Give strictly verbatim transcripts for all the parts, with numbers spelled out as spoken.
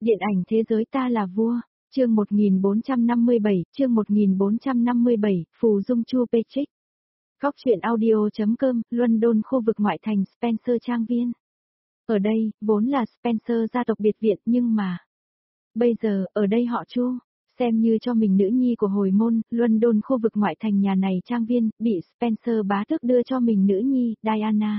Điện ảnh thế giới ta là vua, chương một nghìn bốn trăm năm mươi bảy, chương một nghìn bốn trăm năm mươi bảy, Phù Dung Chu Patrick. Góc truyện audio.com, London, khu vực ngoại thành Spencer Trang Viên. Ở đây, vốn là Spencer gia tộc biệt viện nhưng mà... Bây giờ, ở đây họ Chu, xem như cho mình nữ nhi của hồi môn, London khu vực ngoại thành nhà này Trang Viên, bị Spencer bá tước đưa cho mình nữ nhi, Diana.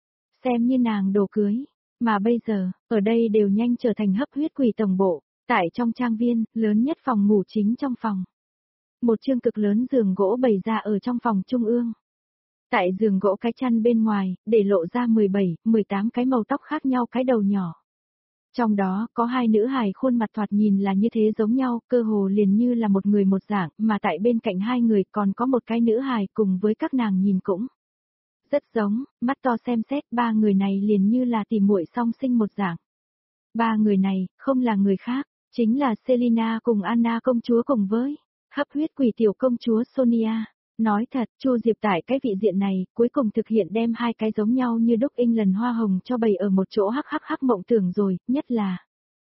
Xem như nàng đồ cưới. Mà bây giờ, ở đây đều nhanh trở thành hấp huyết quỷ tổng bộ, tại trong trang viên, lớn nhất phòng ngủ chính trong phòng. Một chương cực lớn giường gỗ bày ra ở trong phòng trung ương. Tại giường gỗ cái chăn bên ngoài, để lộ ra mười bảy, mười tám cái màu tóc khác nhau cái đầu nhỏ. Trong đó, có hai nữ hài khuôn mặt thoạt nhìn là như thế giống nhau, cơ hồ liền như là một người một dạng, mà tại bên cạnh hai người còn có một cái nữ hài cùng với các nàng nhìn cũng rất giống, mắt to xem xét ba người này liền như là tỉ muội song sinh một dạng. Ba người này, không là người khác, chính là Selina cùng Anna công chúa cùng với hấp huyết quỷ tiểu công chúa Sonia. Nói thật, Chu Diệp tại cái vị diện này, cuối cùng thực hiện đem hai cái giống nhau như đúc in lần hoa hồng cho bày ở một chỗ hắc hắc hắc mộng tưởng rồi, nhất là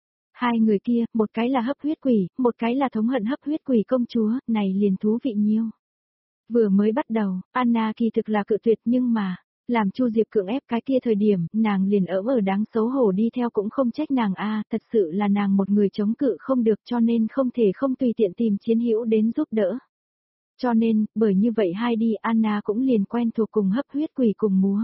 hai người kia, một cái là hấp huyết quỷ, một cái là thống hận hấp huyết quỷ công chúa, này liền thú vị nhiêu. Vừa mới bắt đầu, Anna kỳ thực là cự tuyệt nhưng mà, làm Chu Diệp cưỡng ép cái kia thời điểm, nàng liền ở ở đáng xấu hổ đi theo cũng không trách nàng a, thật sự là nàng một người chống cự không được cho nên không thể không tùy tiện tìm chiến hữu đến giúp đỡ. Cho nên, bởi như vậy hai đi Anna cũng liền quen thuộc cùng hấp huyết quỷ cùng múa.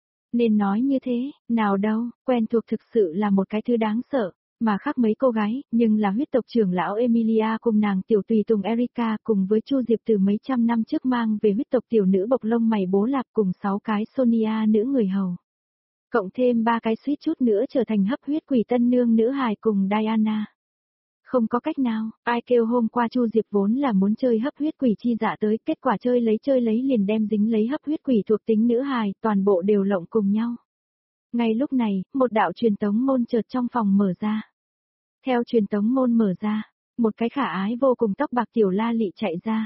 Nên nói như thế, nào đâu, quen thuộc thực sự là một cái thứ đáng sợ. Mà khác mấy cô gái, nhưng là huyết tộc trưởng lão Emilia cùng nàng tiểu tùy tùng Erica cùng với Chu Diệp từ mấy trăm năm trước mang về huyết tộc tiểu nữ bộc lông mày bố lạp cùng sáu cái Sonia nữ người hầu. Cộng thêm ba cái suýt chút nữa trở thành hấp huyết quỷ tân nương nữ hài cùng Diana. Không có cách nào, ai kêu hôm qua Chu Diệp vốn là muốn chơi hấp huyết quỷ chi dạ tới, kết quả chơi lấy chơi lấy liền đem dính lấy hấp huyết quỷ thuộc tính nữ hài, toàn bộ đều lộng cùng nhau. Ngay lúc này, một đạo truyền tống môn chợt trong phòng mở ra. Theo truyền tống môn mở ra, một cái khả ái vô cùng tóc bạc tiểu la lị chạy ra.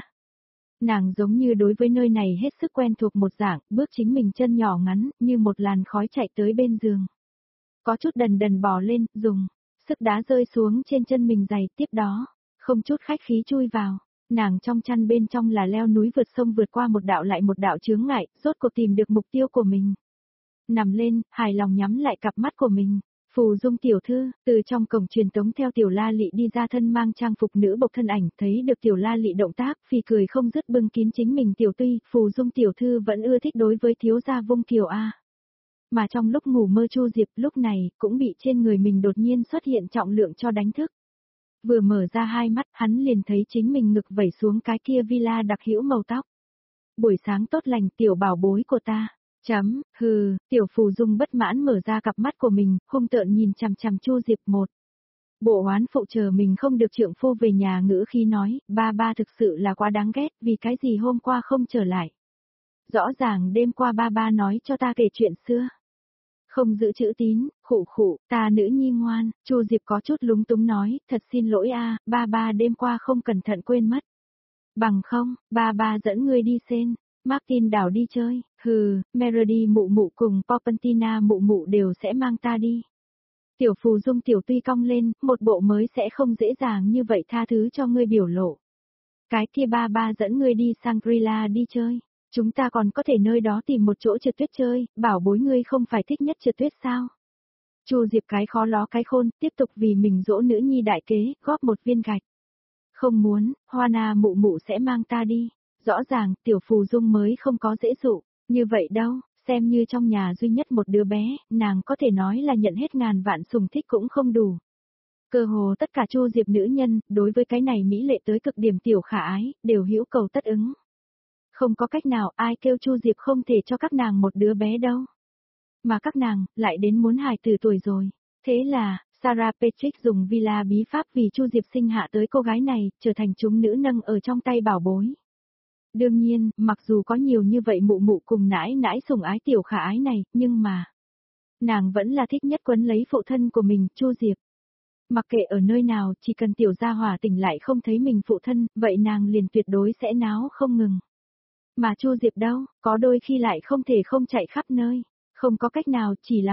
Nàng giống như đối với nơi này hết sức quen thuộc một dạng, bước chính mình chân nhỏ ngắn, như một làn khói chạy tới bên giường. Có chút đần đần bò lên, dùng sức đá rơi xuống trên chân mình giày, tiếp đó, không chút khách khí chui vào. Nàng trong chăn bên trong là leo núi vượt sông vượt qua một đạo lại một đạo chướng ngại, rốt cuộc tìm được mục tiêu của mình. Nằm lên, hài lòng nhắm lại cặp mắt của mình. Phù Dung tiểu thư, từ trong cổng truyền tống theo tiểu la lị đi ra thân mang trang phục nữ bộc thân ảnh, thấy được tiểu la lị động tác, phì cười không dứt bưng kín chính mình tiểu tuy, Phù Dung tiểu thư vẫn ưa thích đối với thiếu gia Vung Kiều A. Mà trong lúc ngủ mơ Chu Diệp lúc này, cũng bị trên người mình đột nhiên xuất hiện trọng lượng cho đánh thức. Vừa mở ra hai mắt, hắn liền thấy chính mình ngực vẩy xuống cái kia villa đặc hữu màu tóc. Buổi sáng tốt lành tiểu bảo bối của ta. Chấm, hừ, tiểu Phù Dung bất mãn mở ra cặp mắt của mình, hung tợn nhìn chằm chằm Chu Diệp một. Bộ oán phụ chờ mình không được trượng phu về nhà ngữ khi nói, ba ba thực sự là quá đáng ghét, vì cái gì hôm qua không trở lại. Rõ ràng đêm qua ba ba nói cho ta kể chuyện xưa. Không giữ chữ tín, khụ khụ, ta nữ nhi ngoan, Chu Diệp có chút lúng túng nói, thật xin lỗi a, ba ba đêm qua không cẩn thận quên mất. Bằng không, ba ba dẫn ngươi đi xem. Martin đảo đi chơi, hừ, Meredy mụ mụ cùng Popentina mụ mụ đều sẽ mang ta đi. Tiểu Phù Dung tiểu tuy cong lên, một bộ mới sẽ không dễ dàng như vậy tha thứ cho ngươi biểu lộ. Cái kia ba ba dẫn ngươi đi Shangri-La đi chơi, chúng ta còn có thể nơi đó tìm một chỗ trượt tuyết chơi, bảo bối ngươi không phải thích nhất trượt tuyết sao? Chu Diệp cái khó ló cái khôn, tiếp tục vì mình dỗ nữ nhi đại kế, góp một viên gạch. Không muốn, Hoa mụ mụ sẽ mang ta đi. Rõ ràng, tiểu Phù Dung mới không có dễ dụ, như vậy đâu, xem như trong nhà duy nhất một đứa bé, nàng có thể nói là nhận hết ngàn vạn sủng thích cũng không đủ. Cơ hồ tất cả Chu Diệp nữ nhân, đối với cái này mỹ lệ tới cực điểm tiểu khả ái, đều hữu cầu tất ứng. Không có cách nào ai kêu Chu Diệp không thể cho các nàng một đứa bé đâu. Mà các nàng, lại đến muốn hài tử tuổi rồi. Thế là, Sarah Patrick dùng villa bí pháp vì Chu Diệp sinh hạ tới cô gái này, trở thành chúng nữ nâng ở trong tay bảo bối. Đương nhiên, mặc dù có nhiều như vậy mụ mụ cùng nãi nãi sủng ái tiểu khả ái này, nhưng mà, nàng vẫn là thích nhất quấn lấy phụ thân của mình, Chu Diệp. Mặc kệ ở nơi nào, chỉ cần tiểu gia hỏa tỉnh lại không thấy mình phụ thân, vậy nàng liền tuyệt đối sẽ náo không ngừng. Mà Chu Diệp đâu, có đôi khi lại không thể không chạy khắp nơi, không có cách nào, chỉ là một,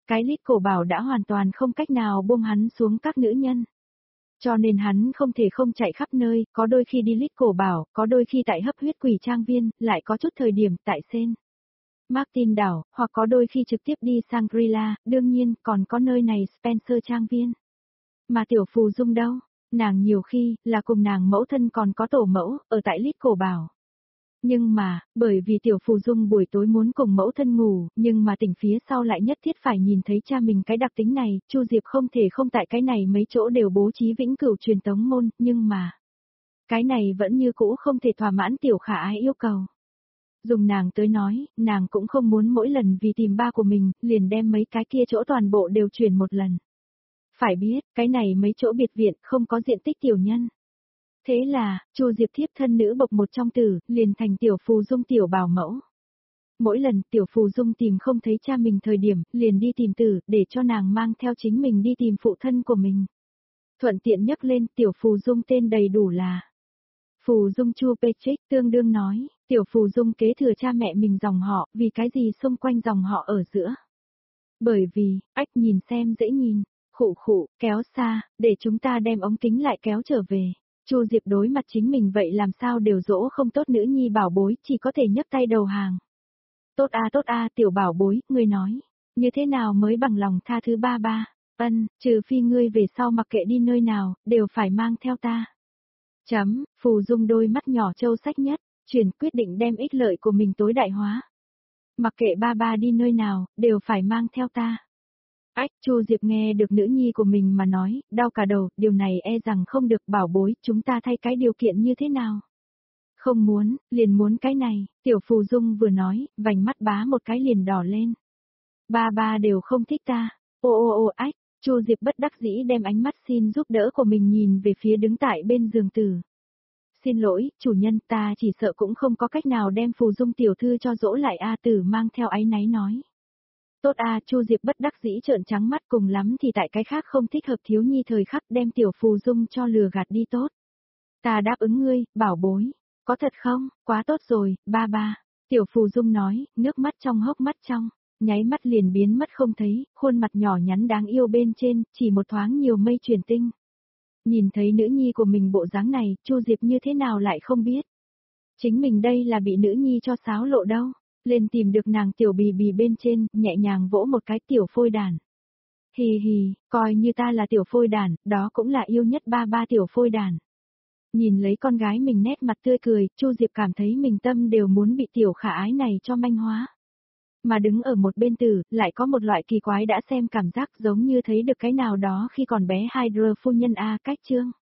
Cái lít cổ bảo đã hoàn toàn không cách nào buông hắn xuống các nữ nhân. Cho nên hắn không thể không chạy khắp nơi, có đôi khi đi lít cổ bảo, có đôi khi tại hấp huyết quỷ trang viên, lại có chút thời điểm tại Saint Martin đảo, hoặc có đôi khi trực tiếp đi Shangri-La, đương nhiên còn có nơi này Spencer trang viên. Mà tiểu phù dung đâu? Nàng nhiều khi, là cùng nàng mẫu thân còn có tổ mẫu, ở tại lít cổ bảo. Nhưng mà, bởi vì tiểu phù dung buổi tối muốn cùng mẫu thân ngủ, nhưng mà tỉnh phía sau lại nhất thiết phải nhìn thấy cha mình cái đặc tính này, Chu Diệp không thể không tại cái này mấy chỗ đều bố trí vĩnh cửu truyền tống môn, nhưng mà, cái này vẫn như cũ không thể thỏa mãn tiểu khả ái yêu cầu. Dùng nàng tới nói, nàng cũng không muốn mỗi lần vì tìm ba của mình, liền đem mấy cái kia chỗ toàn bộ đều chuyển một lần. Phải biết, cái này mấy chỗ biệt viện không có diện tích tiểu nhân. Thế là, Chu Diệp thiếp thân nữ bộc một trong tử, liền thành tiểu phù dung tiểu bảo mẫu. Mỗi lần tiểu phù dung tìm không thấy cha mình thời điểm, liền đi tìm tử, để cho nàng mang theo chính mình đi tìm phụ thân của mình. Thuận tiện nhắc lên tiểu phù dung tên đầy đủ là Phù dung Chu Patrick, tương đương nói, tiểu phù dung kế thừa cha mẹ mình dòng họ, vì cái gì xung quanh dòng họ ở giữa. Bởi vì, ách nhìn xem dễ nhìn, khụ khụ, kéo xa, để chúng ta đem ống kính lại kéo trở về. Chu Diệp đối mặt chính mình vậy làm sao đều dỗ không tốt nữ nhi bảo bối, chỉ có thể nhấc tay đầu hàng. Tốt a tốt a tiểu bảo bối, ngươi nói, như thế nào mới bằng lòng tha thứ ba ba, ân, trừ phi ngươi về sau mặc kệ đi nơi nào, đều phải mang theo ta. Chấm, phù dung đôi mắt nhỏ trâu sách nhất, chuyển quyết định đem ích lợi của mình tối đại hóa. Mặc kệ ba ba đi nơi nào, đều phải mang theo ta. Ách, Chu Diệp nghe được nữ nhi của mình mà nói, đau cả đầu, điều này e rằng không được bảo bối, chúng ta thay cái điều kiện như thế nào? Không muốn, liền muốn cái này, tiểu phù dung vừa nói, vành mắt bá một cái liền đỏ lên. Ba ba đều không thích ta, ô ô ô ách, Chu Diệp bất đắc dĩ đem ánh mắt xin giúp đỡ của mình nhìn về phía đứng tại bên giường tử. Xin lỗi, chủ nhân, ta chỉ sợ cũng không có cách nào đem phù dung tiểu thư cho dỗ lại A Tử mang theo áy náy nói. Tốt a, Chu Diệp bất đắc dĩ trợn trắng mắt, cùng lắm thì tại cái khác không thích hợp thiếu nhi thời khắc đem tiểu phù dung cho lừa gạt đi tốt. Ta đáp ứng ngươi, bảo bối. Có thật không? Quá tốt rồi, ba ba. Tiểu phù dung nói, nước mắt trong hốc mắt trong, nháy mắt liền biến mất không thấy, khuôn mặt nhỏ nhắn đáng yêu bên trên, chỉ một thoáng nhiều mây chuyển tinh. Nhìn thấy nữ nhi của mình bộ dáng này, Chu Diệp như thế nào lại không biết. Chính mình đây là bị nữ nhi cho xáo lộ đâu. Lên tìm được nàng tiểu bì bì bên trên, nhẹ nhàng vỗ một cái tiểu phôi đàn. Hì hì, coi như ta là tiểu phôi đàn, đó cũng là yêu nhất ba ba tiểu phôi đàn. Nhìn lấy con gái mình nét mặt tươi cười, Chu Diệp cảm thấy mình tâm đều muốn bị tiểu khả ái này cho manh hóa. Mà đứng ở một bên tử, lại có một loại kỳ quái đã xem cảm giác giống như thấy được cái nào đó khi còn bé Hydra phu nhân A cách chương.